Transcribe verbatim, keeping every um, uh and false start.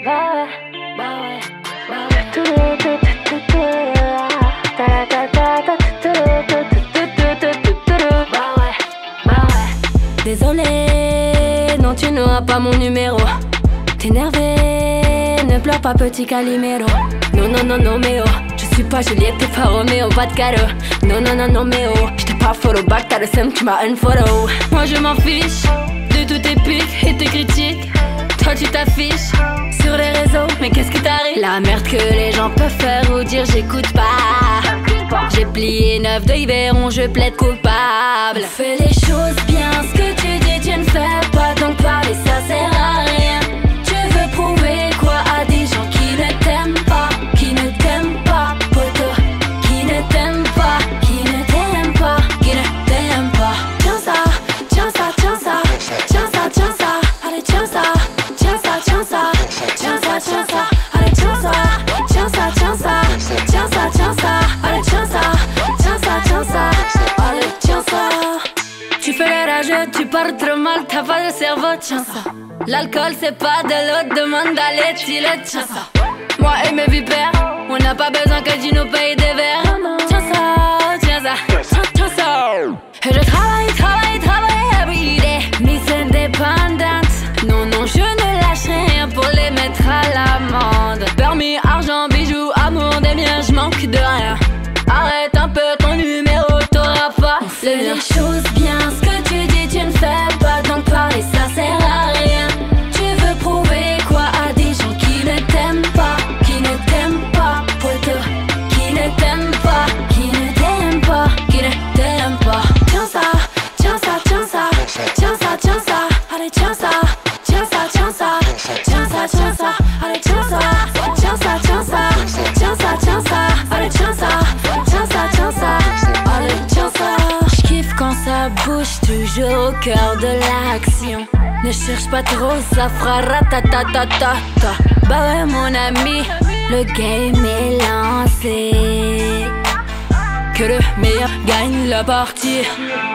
ouais, bah ouais, bah ouais. Tout, tout, tout, tout, tout, ta, ta, ta, ta, tout, tout, tout, tout, tout, tout, tout, bah ouais, bah ouais. Désolé, non tu n'auras pas mon numéro. T'es énervé, ne pleure pas petit Calimero. Non, non, non, non, mais oh, je suis pas Juliette, t'es pas Roméo, pas de cadeau. Non, non, non, non, mais oh, j't'ai pas follow back, t'as le seum, tu m'as unfollow. Moi je m'en fiche de tous tes pics et tes critiques. Toi tu t'affiches sur les réseaux, mais qu'est-ce qui t'arrive? La merde que les gens peuvent faire ou dire j'écoute pas. J'ai plié neuf de Yveron, je plaide coupable. Fais les choses bien, ce que tu dis tu ne fais pas. Donc parler ça sert à rien. Tu veux prouver quoi à des gens qui ne t'aiment pas, qui ne t'aiment pas, poto, qui ne t'aiment pas, qui ne t'aiment pas, qui ne t'aiment pas. Tiens ça, tiens ça, tiens ça, tiens ça, tiens ça, allez tiens ça, tiens ça, tiens ça, tiens ça, tiens ça, allez tiens ça, tiens ça, tiens ça, tiens ça, tiens ça, allez tiens ça, tiens ça, tiens ça, allez tiens ça. Tu fais les rageux, tu parles trop mal, t'as pas de cerveau, tiens ça. L'alcool c'est pas de l'eau, demande à l'éthyl, tiens ça. Moi et mes vipères, on n'a pas besoin que tu nous payes des verres. Tiens ça, tiens ça, tiens, tiens ça. Et je travaille, travaille, travaille everyday, Miss indépendante. Non, non, je ne lâcherai rien pour les mettre à l'amende. Permis, argent, bijoux, amour, des miens, je manque de rien. Arrête un peu ton numéro, t'auras pas le mien. Les choses bien, ce que tu dis tu ne fais pas. Donc parler ça sert à rien. Tu veux prouver quoi à des gens qui ne t'aiment pas, qui ne t'aiment pas, poto, qui ne t'aiment pas, qui ne t'aiment pas, qui ne t'aiment pas. Tiens ça, tiens ça, tiens ça, tiens ça, tiens ça, allez tiens ça, tiens ça, tiens ça, tiens ça, tiens ça, allez tiens ça, tiens ça, tiens ça, tiens ça, tiens ça, allez tiens ça, tiens ça, tiens ça, allez tiens ça. J'kiffe quand ça bouge toujours au cœur de l'action. Ne cherche pas trop, ça fera ratatatata. Bah ouais mon ami, le game est lancé. Que le meilleur gagne la partie.